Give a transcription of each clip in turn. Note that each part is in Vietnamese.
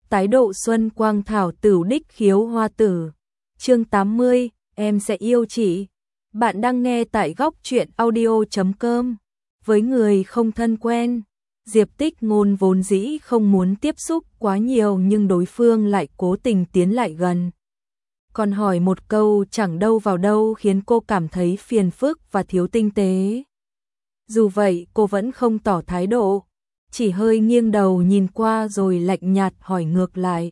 tái độ xuân quang thảo tử đích khiếu hoa tử. Chương 80, em sẽ yêu chị. Bạn đang nghe tại góc truyện audio.com. Với người không thân quen, Diệp Tích Ngôn vốn dĩ không muốn tiếp xúc quá nhiều, nhưng đối phương lại cố tình tiến lại gần. Còn hỏi một câu chẳng đâu vào đâu khiến cô cảm thấy phiền phức và thiếu tinh tế. Dù vậy cô vẫn không tỏ thái độ, chỉ hơi nghiêng đầu nhìn qua rồi lạnh nhạt hỏi ngược lại.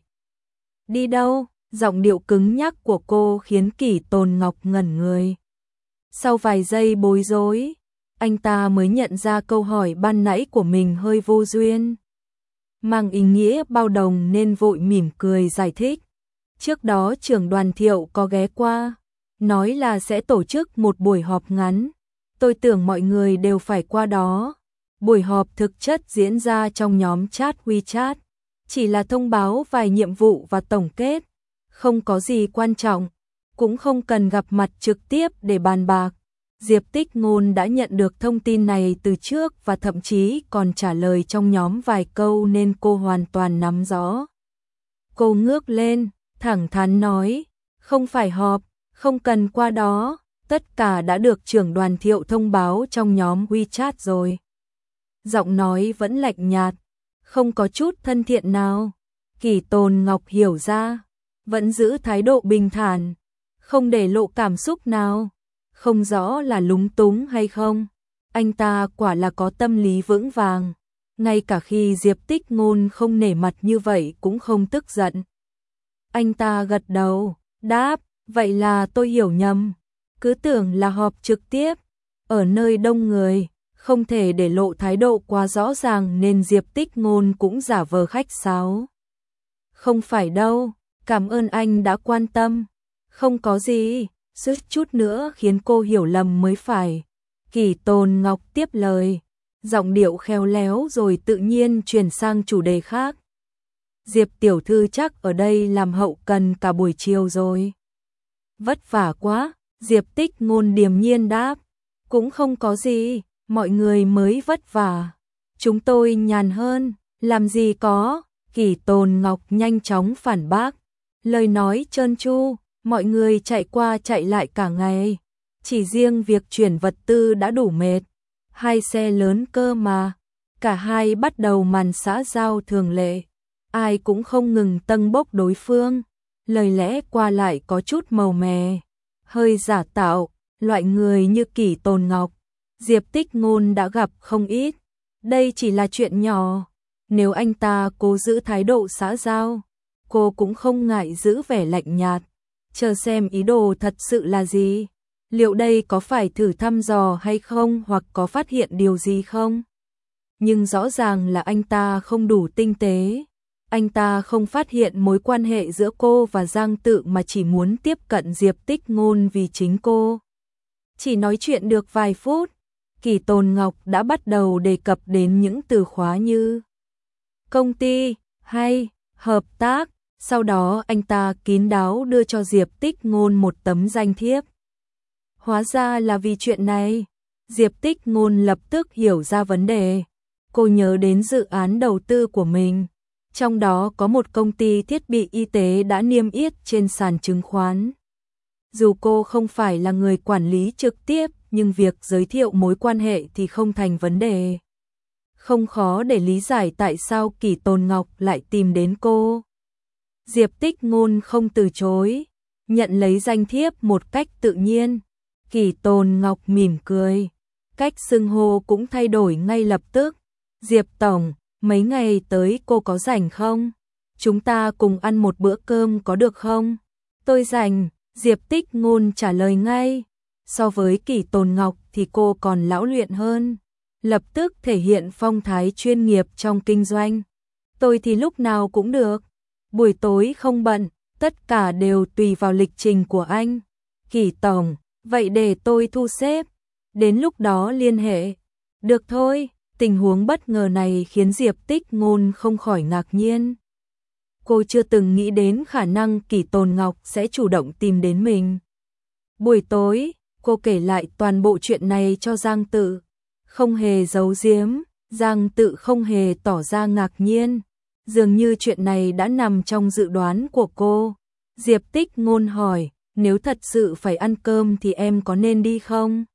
Đi đâu? Giọng điệu cứng nhắc của cô khiến Kỷ Tồn Ngọc ngẩn người. Sau vài giây bối rối, anh ta mới nhận ra câu hỏi ban nãy của mình hơi vô duyên, mang ý nghĩa bao đồng nên vội mỉm cười giải thích. Trước đó trưởng đoàn Thiệu có ghé qua, nói là sẽ tổ chức một buổi họp ngắn. Tôi tưởng mọi người đều phải qua đó. Buổi họp thực chất diễn ra trong nhóm chat WeChat, chỉ là thông báo vài nhiệm vụ và tổng kết, không có gì quan trọng, cũng không cần gặp mặt trực tiếp để bàn bạc. Diệp Tích Ngôn đã nhận được thông tin này từ trước và thậm chí còn trả lời trong nhóm vài câu nên cô hoàn toàn nắm rõ. Cô ngước lên, thẳng thắn nói, không phải họp, không cần qua đó, tất cả đã được trưởng đoàn Thiệu thông báo trong nhóm WeChat rồi. Giọng nói vẫn lạnh nhạt, không có chút thân thiện nào. Kỷ Tồn Ngọc hiểu ra, vẫn giữ thái độ bình thản, không để lộ cảm xúc nào. Không rõ là lúng túng hay không, anh ta quả là có tâm lý vững vàng. Ngay cả khi Diệp Tích Ngôn không nể mặt như vậy cũng không tức giận. Anh ta gật đầu, đáp, vậy là tôi hiểu nhầm. Cứ tưởng là họp trực tiếp, ở nơi đông người, không thể để lộ thái độ quá rõ ràng nên Diệp Tích Ngôn cũng giả vờ khách sáo. Không phải đâu, cảm ơn anh đã quan tâm. Không có gì, suýt chút nữa khiến cô hiểu lầm mới phải. Kỷ Tồn Ngọc tiếp lời, giọng điệu khéo léo rồi tự nhiên chuyển sang chủ đề khác. Diệp tiểu thư chắc ở đây làm hậu cần cả buổi chiều rồi. Vất vả quá, Diệp Tích Ngôn điềm nhiên đáp. Cũng không có gì, mọi người mới vất vả. Chúng tôi nhàn hơn, làm gì có. Kỷ Tồn Ngọc nhanh chóng phản bác. Lời nói trơn tru, mọi người chạy qua chạy lại cả ngày. Chỉ riêng việc chuyển vật tư đã đủ mệt. 2 xe lớn cơ mà. Cả hai bắt đầu màn xã giao thường lệ. Ai cũng không ngừng tâng bốc đối phương. Lời lẽ qua lại có chút màu mè, hơi giả tạo. Loại người như Kỷ Tồn Ngọc, Diệp Tích Ngôn đã gặp không ít. Đây chỉ là chuyện nhỏ. Nếu anh ta cố giữ thái độ xã giao, cô cũng không ngại giữ vẻ lạnh nhạt. Chờ xem ý đồ thật sự là gì. Liệu đây có phải thử thăm dò hay không, hoặc có phát hiện điều gì không? Nhưng rõ ràng là anh ta không đủ tinh tế. Anh ta không phát hiện mối quan hệ giữa cô và Giang Tự mà chỉ muốn tiếp cận Diệp Tích Ngôn vì chính cô. Chỉ nói chuyện được vài phút, Kỷ Tồn Ngọc đã bắt đầu đề cập đến những từ khóa như công ty hay hợp tác. Sau đó anh ta kín đáo đưa cho Diệp Tích Ngôn một tấm danh thiếp. Hóa ra là vì chuyện này. Diệp Tích Ngôn lập tức hiểu ra vấn đề. Cô nhớ đến dự án đầu tư của mình. Trong đó có một công ty thiết bị y tế đã niêm yết trên sàn chứng khoán. Dù cô không phải là người quản lý trực tiếp, nhưng việc giới thiệu mối quan hệ thì không thành vấn đề. Không khó để lý giải tại sao Kỷ Tồn Ngọc lại tìm đến cô. Diệp Tích Ngôn không từ chối, nhận lấy danh thiếp một cách tự nhiên. Kỷ Tồn Ngọc mỉm cười, cách xưng hô cũng thay đổi ngay lập tức. Diệp Tổng, mấy ngày tới cô có rảnh không? Chúng ta cùng ăn một bữa cơm có được không? Tôi rảnh, Diệp Tích Ngôn trả lời ngay. So với Kỷ Tồn Ngọc thì cô còn lão luyện hơn. Lập tức thể hiện phong thái chuyên nghiệp trong kinh doanh. Tôi thì lúc nào cũng được. Buổi tối không bận, tất cả đều tùy vào lịch trình của anh. Kỷ Tổng, vậy để tôi thu xếp. Đến lúc đó liên hệ. Được thôi, tình huống bất ngờ này khiến Diệp Tích Ngôn không khỏi ngạc nhiên. Cô chưa từng nghĩ đến khả năng Kỷ Tồn Ngọc sẽ chủ động tìm đến mình. Buổi tối, cô kể lại toàn bộ chuyện này cho Giang Tự. Không hề giấu giếm, Giang Tự không hề tỏ ra ngạc nhiên. Dường như chuyện này đã nằm trong dự đoán của cô. Diệp Tích Ngôn hỏi, nếu thật sự phải ăn cơm thì em có nên đi không?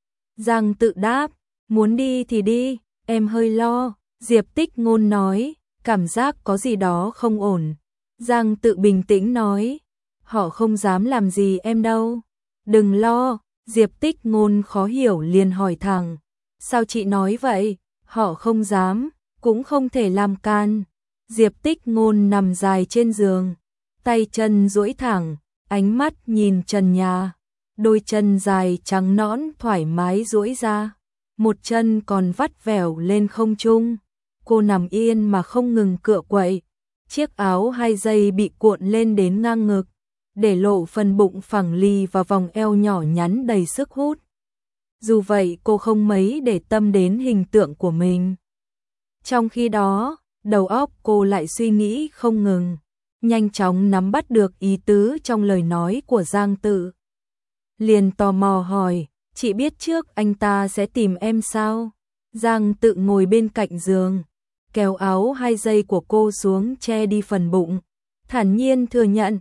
Giang Tự đáp, muốn đi thì đi, em hơi lo. Diệp Tích Ngôn nói, cảm giác có gì đó không ổn. Giang Tự bình tĩnh nói, họ không dám làm gì em đâu. Đừng lo. Diệp Tích Ngôn khó hiểu liền hỏi thẳng, sao chị nói vậy? Họ không dám, cũng không thể làm can. Diệp Tích Ngôn nằm dài trên giường, tay chân duỗi thẳng, ánh mắt nhìn trần nhà. Đôi chân dài trắng nõn thoải mái duỗi ra, một chân còn vắt vẻo lên không trung. Cô nằm yên mà không ngừng cựa quậy, chiếc áo 2 giây bị cuộn lên đến ngang ngực, để lộ phần bụng phẳng lì và vòng eo nhỏ nhắn đầy sức hút. Dù vậy cô không mấy để tâm đến hình tượng của mình. Trong khi đó, đầu óc cô lại suy nghĩ không ngừng, nhanh chóng nắm bắt được ý tứ trong lời nói của Giang Tự. Liền tò mò hỏi, chị biết trước anh ta sẽ tìm em sao? Giang Tự ngồi bên cạnh giường, kéo áo 2 giây của cô xuống che đi phần bụng, thản nhiên thừa nhận,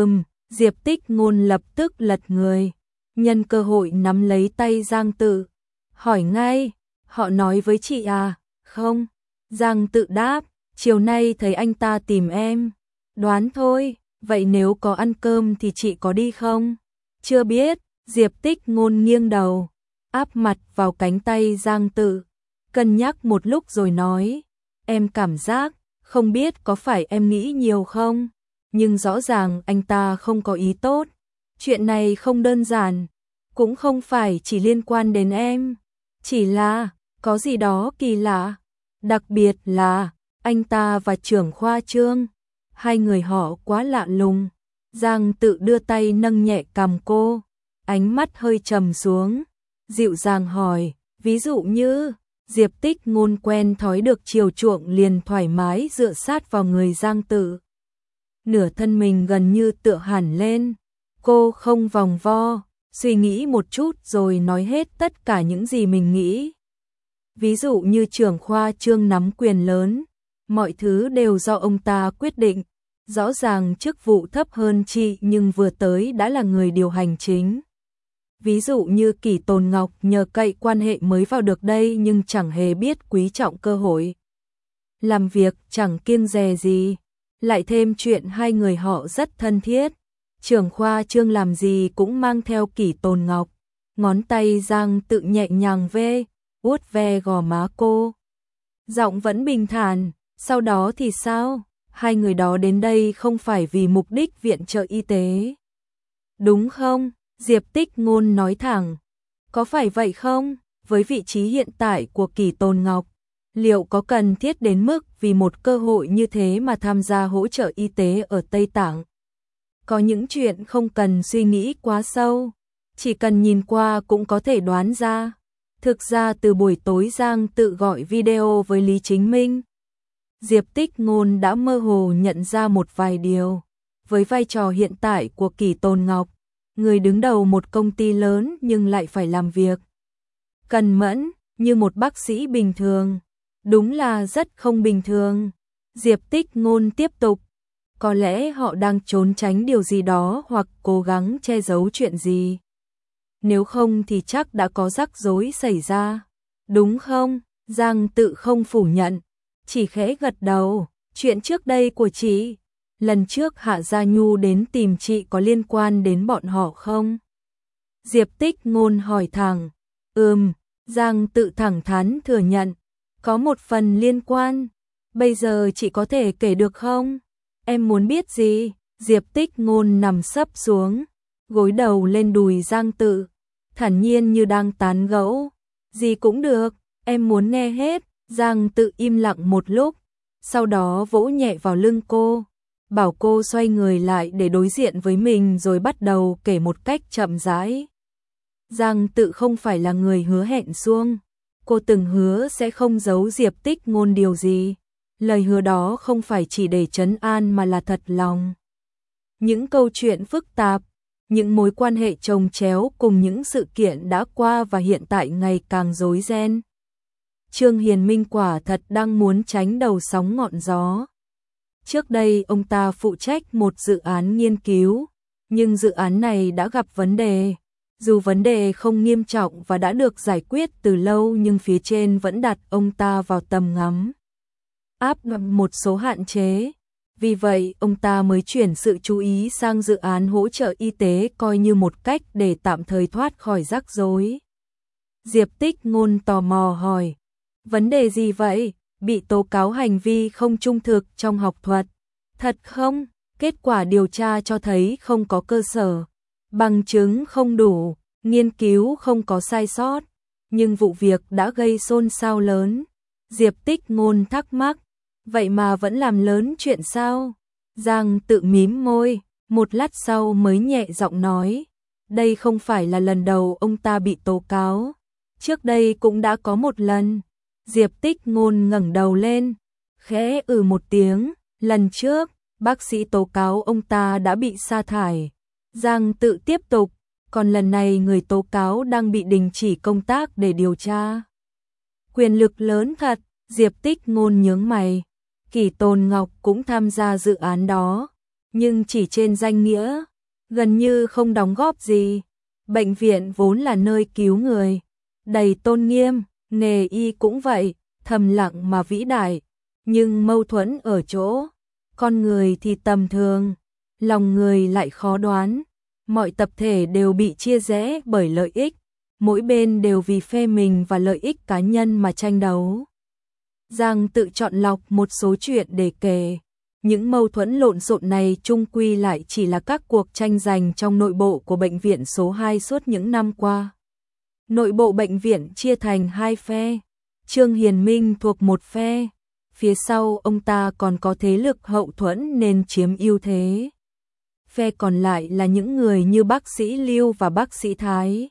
Diệp Tích Ngôn lập tức lật người, nhân cơ hội nắm lấy tay Giang Tự, hỏi ngay, họ nói với chị à? Không. Giang Tự đáp, chiều nay thấy anh ta tìm em. Đoán thôi, vậy nếu có ăn cơm thì chị có đi không? Chưa biết. Diệp Tích Ngôn nghiêng đầu, áp mặt vào cánh tay Giang Tự, cân nhắc một lúc rồi nói, em cảm giác, không biết có phải em nghĩ nhiều không? Nhưng rõ ràng anh ta không có ý tốt. Chuyện này không đơn giản, cũng không phải chỉ liên quan đến em, chỉ là có gì đó kỳ lạ. Đặc biệt là anh ta và trưởng khoa Trương, hai người họ quá lạ lùng. Giang Tự đưa tay nâng nhẹ cằm cô, ánh mắt hơi trầm xuống, dịu dàng hỏi, ví dụ như. Diệp Tích Ngôn quen thói được chiều chuộng liền thoải mái dựa sát vào người Giang Tự. Nửa thân mình gần như tựa hẳn lên, cô không vòng vo, suy nghĩ một chút rồi nói hết tất cả những gì mình nghĩ. Ví dụ như trưởng khoa Trương nắm quyền lớn, mọi thứ đều do ông ta quyết định, rõ ràng chức vụ thấp hơn chị nhưng vừa tới đã là người điều hành chính. Ví dụ như Kỷ Tồn Ngọc nhờ cậy quan hệ mới vào được đây nhưng chẳng hề biết quý trọng cơ hội. Làm việc chẳng kiêng dè gì, lại thêm chuyện hai người họ rất thân thiết. Trưởng khoa Trương làm gì cũng mang theo Kỷ Tồn Ngọc, ngón tay Giang Tự nhẹ nhàng vuốt ve gò má cô. Giọng vẫn bình thản, sau đó thì sao? Hai người đó đến đây không phải vì mục đích viện trợ y tế. Đúng không? Diệp Tích Ngôn nói thẳng. Có phải vậy không? Với vị trí hiện tại của Kỷ Tồn Ngọc, liệu có cần thiết đến mức vì một cơ hội như thế mà tham gia hỗ trợ y tế ở Tây Tạng? Có những chuyện không cần suy nghĩ quá sâu, chỉ cần nhìn qua cũng có thể đoán ra. Thực ra từ buổi tối Giang Tự gọi video với Lý Chính Minh, Diệp Tích Ngôn đã mơ hồ nhận ra một vài điều. Với vai trò hiện tại của Kỷ Tồn Ngọc, người đứng đầu một công ty lớn nhưng lại phải làm việc cần mẫn như một bác sĩ bình thường, đúng là rất không bình thường. Diệp Tích Ngôn tiếp tục, có lẽ họ đang trốn tránh điều gì đó hoặc cố gắng che giấu chuyện gì. Nếu không thì chắc đã có rắc rối xảy ra, đúng không? Giang Tự không phủ nhận, chỉ khẽ gật đầu. Chuyện trước đây của chị, lần trước Hạ Gia Nhu đến tìm chị có liên quan đến bọn họ không? Diệp Tích Ngôn hỏi thẳng. Giang Tự thẳng thắn thừa nhận, có một phần liên quan. Bây giờ chị có thể kể được không? Em muốn biết gì? Diệp Tích Ngôn nằm sấp xuống, gối đầu lên đùi Giang Tự, thản nhiên như đang tán gẫu. Gì cũng được, em muốn nghe hết. Giang Tự im lặng một lúc, sau đó vỗ nhẹ vào lưng cô, bảo cô xoay người lại để đối diện với mình rồi bắt đầu kể một cách chậm rãi. Giang Tự không phải là người hứa hẹn suông, cô từng hứa sẽ không giấu Diệp Tích Ngôn điều gì. Lời hứa đó không phải chỉ để trấn an mà là thật lòng. Những câu chuyện phức tạp, những mối quan hệ chồng chéo cùng những sự kiện đã qua và hiện tại ngày càng rối ren. Trương Hiền Minh quả thật đang muốn tránh đầu sóng ngọn gió. Trước đây ông ta phụ trách một dự án nghiên cứu, nhưng dự án này đã gặp vấn đề. Dù vấn đề không nghiêm trọng và đã được giải quyết từ lâu nhưng phía trên vẫn đặt ông ta vào tầm ngắm, áp một số hạn chế. Vì vậy, ông ta mới chuyển sự chú ý sang dự án hỗ trợ y tế coi như một cách để tạm thời thoát khỏi rắc rối. Diệp Tích Ngôn tò mò hỏi, vấn đề gì vậy? Bị tố cáo hành vi không trung thực trong học thuật. Thật không? Kết quả điều tra cho thấy không có cơ sở, bằng chứng không đủ, nghiên cứu không có sai sót, nhưng vụ việc đã gây xôn xao lớn. Diệp Tích Ngôn thắc mắc, vậy mà vẫn làm lớn chuyện sao? Giang Tự mím môi, một lát sau mới nhẹ giọng nói, đây không phải là lần đầu ông ta bị tố cáo, trước đây cũng đã có một lần. Diệp Tích Ngôn ngẩng đầu lên, khẽ một tiếng, lần trước, bác sĩ tố cáo ông ta đã bị sa thải. Giang Tự tiếp tục, còn lần này người tố cáo đang bị đình chỉ công tác để điều tra. Quyền lực lớn thật. Diệp Tích Ngôn nhướng mày. Kỷ Tồn Ngọc cũng tham gia dự án đó, nhưng chỉ trên danh nghĩa, gần như không đóng góp gì. Bệnh viện vốn là nơi cứu người, đầy tôn nghiêm, nghề y cũng vậy, thầm lặng mà vĩ đại, nhưng mâu thuẫn ở chỗ, con người thì tầm thường, lòng người lại khó đoán. Mọi tập thể đều bị chia rẽ bởi lợi ích, mỗi bên đều vì phe mình và lợi ích cá nhân mà tranh đấu. Giang Tự chọn lọc một số chuyện để kể. Những mâu thuẫn lộn xộn này chung quy lại chỉ là các cuộc tranh giành trong nội bộ của bệnh viện số 2 suốt những năm qua. Nội bộ bệnh viện chia thành hai phe. Trương Hiền Minh thuộc một phe. Phía sau ông ta còn có thế lực hậu thuẫn nên chiếm ưu thế. Phe còn lại là những người như bác sĩ Lưu và bác sĩ Thái.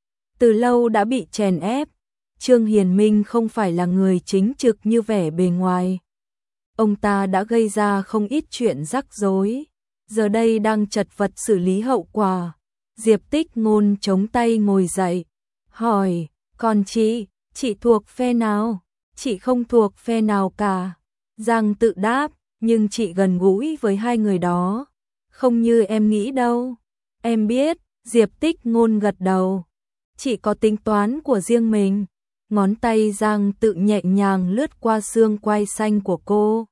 Từ lâu đã bị chèn ép. Trương Hiền Minh không phải là người chính trực như vẻ bề ngoài. Ông ta đã gây ra không ít chuyện rắc rối, giờ đây đang chật vật xử lý hậu quả. Diệp Tích Ngôn chống tay ngồi dậy, hỏi, còn chị thuộc phe nào? Chị không thuộc phe nào cả. Giang Tự đáp, nhưng chị gần gũi với hai người đó, không như em nghĩ đâu. Em biết, Diệp Tích Ngôn gật đầu. Chị có tính toán của riêng mình. Ngón tay Giang Tự nhẹ nhàng lướt qua xương quai xanh của cô.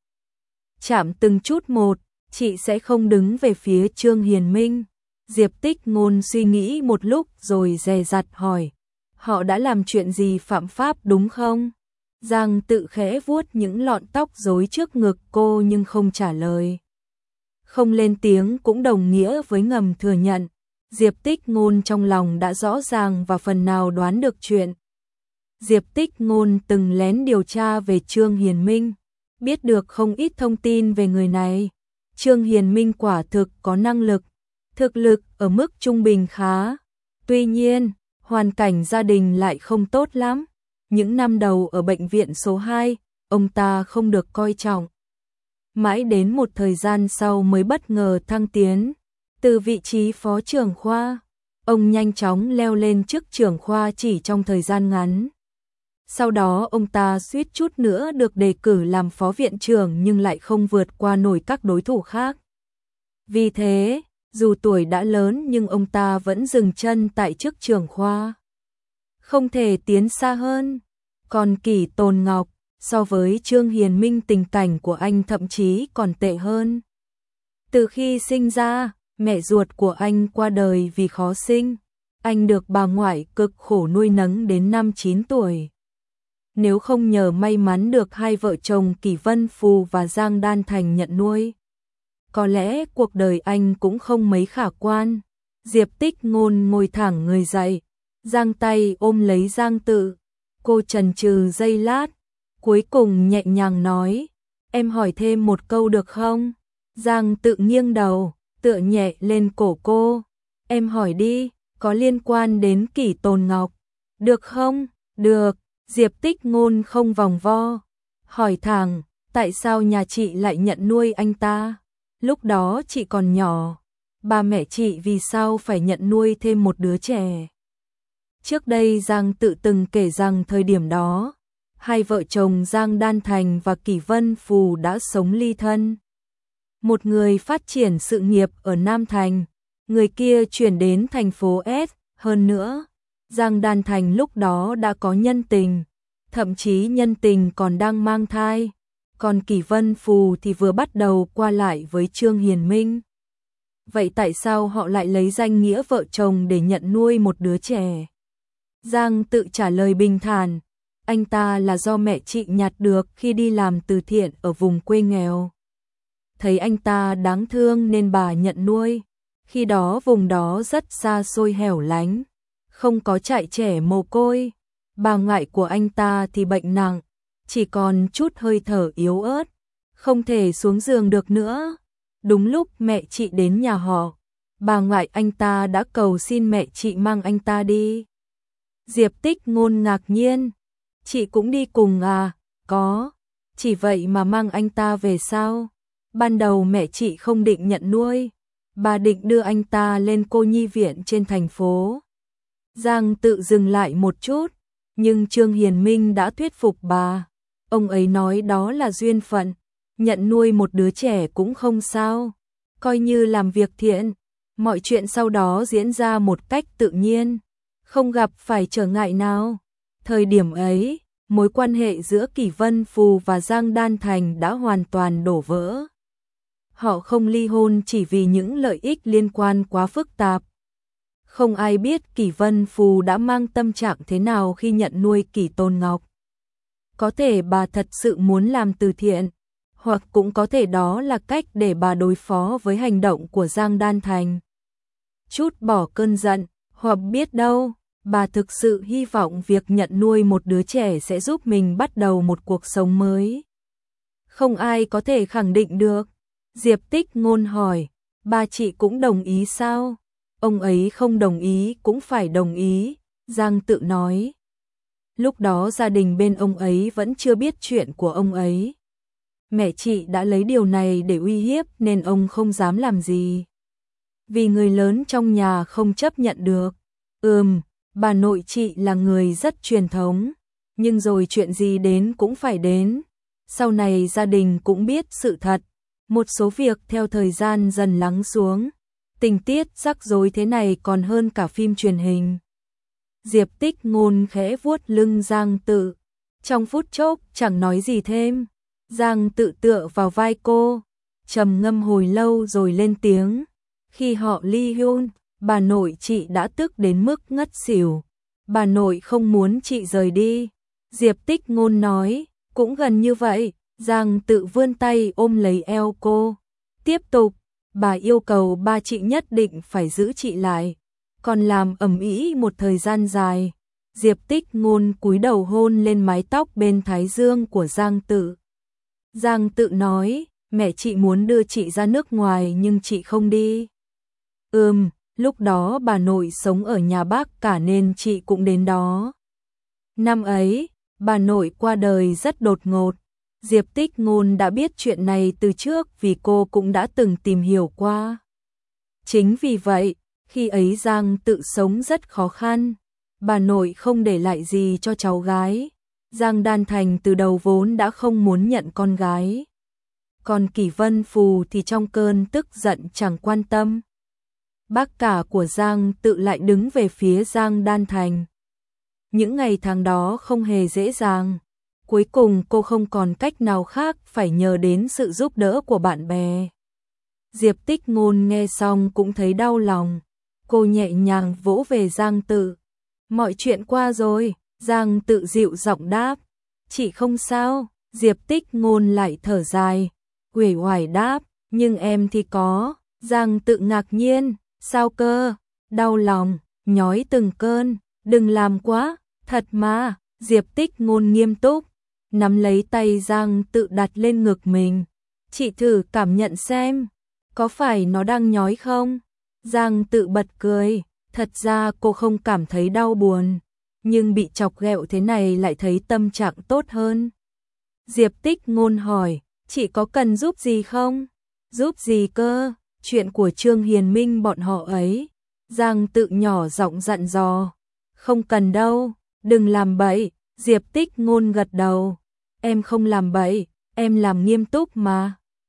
Chạm từng chút một, chị sẽ không đứng về phía Trương Hiền Minh. Diệp Tích Ngôn suy nghĩ một lúc rồi dè dặt hỏi, họ đã làm chuyện gì phạm pháp đúng không? Giang Tự khẽ vuốt những lọn tóc rối trước ngực cô nhưng không trả lời. Không lên tiếng cũng đồng nghĩa với ngầm thừa nhận. Diệp Tích Ngôn trong lòng đã rõ ràng và phần nào đoán được chuyện. Diệp Tích Ngôn từng lén điều tra về Trương Hiền Minh, biết được không ít thông tin về người này. Trương Hiền Minh quả thực có năng lực, thực lực ở mức trung bình khá. Tuy nhiên, hoàn cảnh gia đình lại không tốt lắm. Những năm đầu ở bệnh viện số 2, ông ta không được coi trọng. Mãi đến một thời gian sau mới bất ngờ thăng tiến. Từ vị trí phó trưởng khoa, ông nhanh chóng leo lên chức trưởng khoa chỉ trong thời gian ngắn. Sau đó ông ta suýt chút nữa được đề cử làm phó viện trưởng nhưng lại không vượt qua nổi các đối thủ khác. Vì thế, dù tuổi đã lớn nhưng ông ta vẫn dừng chân tại chức trưởng khoa. Không thể tiến xa hơn. Còn Kỷ Tồn Ngọc, so với Trương Hiền Minh tình cảnh của anh thậm chí còn tệ hơn. Từ khi sinh ra, mẹ ruột của anh qua đời vì khó sinh. Anh được bà ngoại cực khổ nuôi nấng đến năm 9 tuổi. Nếu không nhờ may mắn được hai vợ chồng Kỷ Vân Phù và Giang Đan Thành nhận nuôi, có lẽ cuộc đời anh cũng không mấy khả quan. Diệp Tích Ngôn ngồi thẳng người dậy, giang tay ôm lấy Giang Tự. Cô chần chừ giây lát, cuối cùng nhẹ nhàng nói, em hỏi thêm một câu được không? Giang Tự nghiêng đầu, tựa nhẹ lên cổ cô. Em hỏi đi, có liên quan đến Kỷ Tồn Ngọc. Được không? Được. Diệp Tích Ngôn không vòng vo, hỏi thẳng, tại sao nhà chị lại nhận nuôi anh ta? Lúc đó chị còn nhỏ, ba mẹ chị vì sao phải nhận nuôi thêm một đứa trẻ? Trước đây Giang Tự từng kể rằng thời điểm đó, hai vợ chồng Giang Đan Thành và Kỷ Vân Phù đã sống ly thân. một người phát triển sự nghiệp ở Nam Thành, người kia chuyển đến thành phố S, hơn nữa, Giang Đan Thành lúc đó đã có nhân tình, thậm chí nhân tình còn đang mang thai, còn Kỷ Vân Phù thì vừa bắt đầu qua lại với Trương Hiền Minh. Vậy tại sao họ lại lấy danh nghĩa vợ chồng để nhận nuôi một đứa trẻ? Giang Tự trả lời bình thản, anh ta là do mẹ chị nhặt được khi đi làm từ thiện ở vùng quê nghèo. Thấy anh ta đáng thương nên bà nhận nuôi. Khi đó vùng đó rất xa xôi hẻo lánh, không có trại trẻ mồ côi. Bà ngoại của anh ta thì bệnh nặng, chỉ còn chút hơi thở yếu ớt, không thể xuống giường được nữa. Đúng lúc mẹ chị đến nhà họ, bà ngoại anh ta đã cầu xin mẹ chị mang anh ta đi. Diệp Tích Ngôn ngạc nhiên, chị cũng đi cùng à? Có, chỉ vậy mà mang anh ta về sao? Ban đầu mẹ chị không định nhận nuôi, bà định đưa anh ta lên cô nhi viện trên thành phố. Giang Tự dừng lại một chút, nhưng Trương Hiền Minh đã thuyết phục bà. Ông ấy nói đó là duyên phận, nhận nuôi một đứa trẻ cũng không sao, coi như làm việc thiện. Mọi chuyện sau đó diễn ra một cách tự nhiên, không gặp phải trở ngại nào. Thời điểm ấy, mối quan hệ giữa Kỷ Vân Phù và Giang Đan Thành đã hoàn toàn đổ vỡ. Họ không ly hôn chỉ vì những lợi ích liên quan quá phức tạp. Không ai biết Kỷ Vân Phù đã mang tâm trạng thế nào khi nhận nuôi Kỷ Tôn Ngọc. Có thể bà thật sự muốn làm từ thiện, hoặc cũng có thể đó là cách để bà đối phó với hành động của Giang Đan Thành. Chút bỏ cơn giận, hoặc biết đâu, bà thực sự hy vọng việc nhận nuôi một đứa trẻ sẽ giúp mình bắt đầu một cuộc sống mới. Không ai có thể khẳng định được. Diệp Tích Ngôn hỏi, ba chị cũng đồng ý sao? Ông ấy không đồng ý cũng phải đồng ý, Giang Tự nói. Lúc đó gia đình bên ông ấy vẫn chưa biết chuyện của ông ấy. Mẹ chị đã lấy điều này để uy hiếp nên ông không dám làm gì. Vì người lớn trong nhà không chấp nhận được. Bà nội chị là người rất truyền thống, nhưng rồi chuyện gì đến cũng phải đến. Sau này gia đình cũng biết sự thật, một số việc theo thời gian dần lắng xuống. Tình tiết rắc rối thế này còn hơn cả phim truyền hình. Diệp Tích Ngôn khẽ vuốt lưng Giang Tự, trong phút chốc chẳng nói gì thêm. Giang Tự tựa vào vai cô, trầm ngâm hồi lâu rồi lên tiếng. Khi họ ly hôn, bà nội chị đã tức đến mức ngất xỉu. Bà nội không muốn chị rời đi. Diệp Tích Ngôn nói, cũng gần như vậy. Giang Tự vươn tay ôm lấy eo cô. Tiếp tục, bà yêu cầu ba chị nhất định phải giữ chị lại. Còn làm ầm ĩ một thời gian dài. Diệp Tích Ngôn cúi đầu hôn lên mái tóc bên thái dương của Giang Tự. Giang Tự nói, mẹ chị muốn đưa chị ra nước ngoài nhưng chị không đi. Lúc đó bà nội sống ở nhà bác cả nên chị cũng đến đó. Năm ấy, bà nội qua đời rất đột ngột. Diệp Tích Ngôn đã biết chuyện này từ trước vì cô cũng đã từng tìm hiểu qua. Chính vì vậy, khi ấy Giang Tự sống rất khó khăn. Bà nội không để lại gì cho cháu gái. Giang Đan Thành từ đầu vốn đã không muốn nhận con gái. Còn Kỷ Vân Phù thì trong cơn tức giận chẳng quan tâm. Bác cả của Giang Tự lại đứng về phía Giang Đan Thành. Những ngày tháng đó không hề dễ dàng. Cuối cùng cô không còn cách nào khác phải nhờ đến sự giúp đỡ của bạn bè. Diệp Tích Ngôn nghe xong cũng thấy đau lòng. Cô nhẹ nhàng vỗ về Giang Tự. Mọi chuyện qua rồi, Giang Tự dịu giọng đáp. Chị không sao, Diệp Tích Ngôn lại thở dài. Uể oải đáp, nhưng em thì có. Giang Tự ngạc nhiên, sao cơ? Đau lòng, nhói từng cơn, đừng làm quá, thật mà. Diệp Tích Ngôn nghiêm túc, nắm lấy tay Giang Tự đặt lên ngực mình. Chị thử cảm nhận xem, có phải nó đang nhói không? Giang Tự bật cười, thật ra cô không cảm thấy đau buồn, nhưng bị chọc ghẹo thế này lại thấy tâm trạng tốt hơn. Diệp Tích Ngôn hỏi, chị có cần giúp gì không? Giúp gì cơ? Chuyện của Trương Hiền Minh bọn họ ấy. Giang Tự nhỏ giọng dặn dò. Không cần đâu, đừng làm bậy. Diệp Tích Ngôn gật đầu. Em không làm bậy, em làm nghiêm túc mà.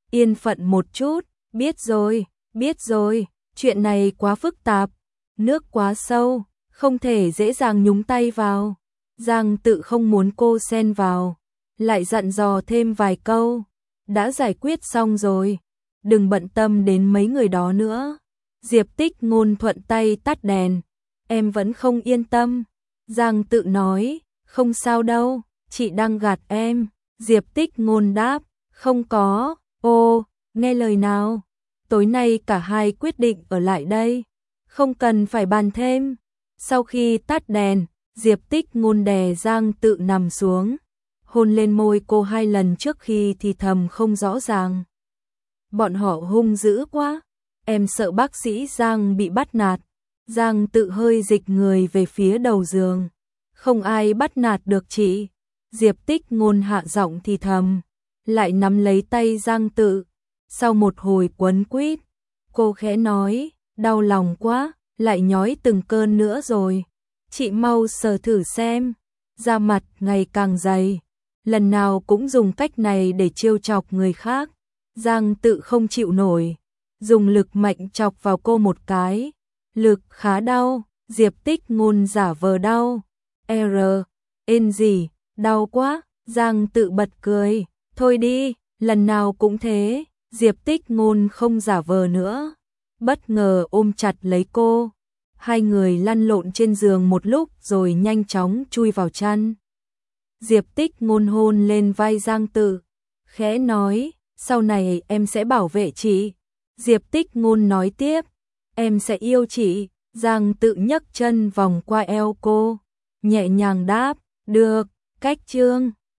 yên phận một chút, biết rồi, chuyện này quá phức tạp, nước quá sâu, không thể dễ dàng nhúng tay vào. Giang Tự không muốn cô xen vào, lại dặn dò thêm vài câu, đã giải quyết xong rồi, đừng bận tâm đến mấy người đó nữa. Diệp Tích Ngôn thuận tay tắt đèn, em vẫn không yên tâm. Giang Tự nói, không sao đâu, chị đang gạt em. Diệp Tích Ngôn đáp, không có, ô, nghe lời nào. Tối nay cả hai quyết định ở lại đây, không cần phải bàn thêm. Sau khi tắt đèn, Diệp Tích Ngôn đè Giang Tự nằm xuống, hôn lên môi cô 2 lần trước khi thì thầm không rõ ràng. Bọn họ hung dữ quá, em sợ bác sĩ Giang bị bắt nạt. Giang Tự hơi dịch người về phía đầu giường, không ai bắt nạt được chị. Diệp Tích Ngôn hạ giọng thì thầm, lại nắm lấy tay Giang Tự. Sau một hồi quấn quýt, cô khẽ nói, đau lòng quá, lại nhói từng cơn nữa rồi. Chị mau sờ thử xem. Da mặt ngày càng dày, lần nào cũng dùng cách này để trêu chọc người khác. Giang Tự không chịu nổi, dùng lực mạnh chọc vào cô một cái. Lực khá đau. Diệp Tích Ngôn giả vờ đau. N gì, đau quá. Giang Tự bật cười, thôi đi, lần nào cũng thế. Diệp Tích Ngôn không giả vờ nữa, bất ngờ ôm chặt lấy cô. Hai người lăn lộn trên giường một lúc rồi nhanh chóng chui vào chăn. Diệp Tích Ngôn hôn lên vai Giang Tự, khẽ nói, sau này em sẽ bảo vệ chị. Diệp Tích Ngôn nói tiếp, em sẽ yêu chị. Giang Tự nhấc chân vòng qua eo cô, nhẹ nhàng đáp, được, cách chương.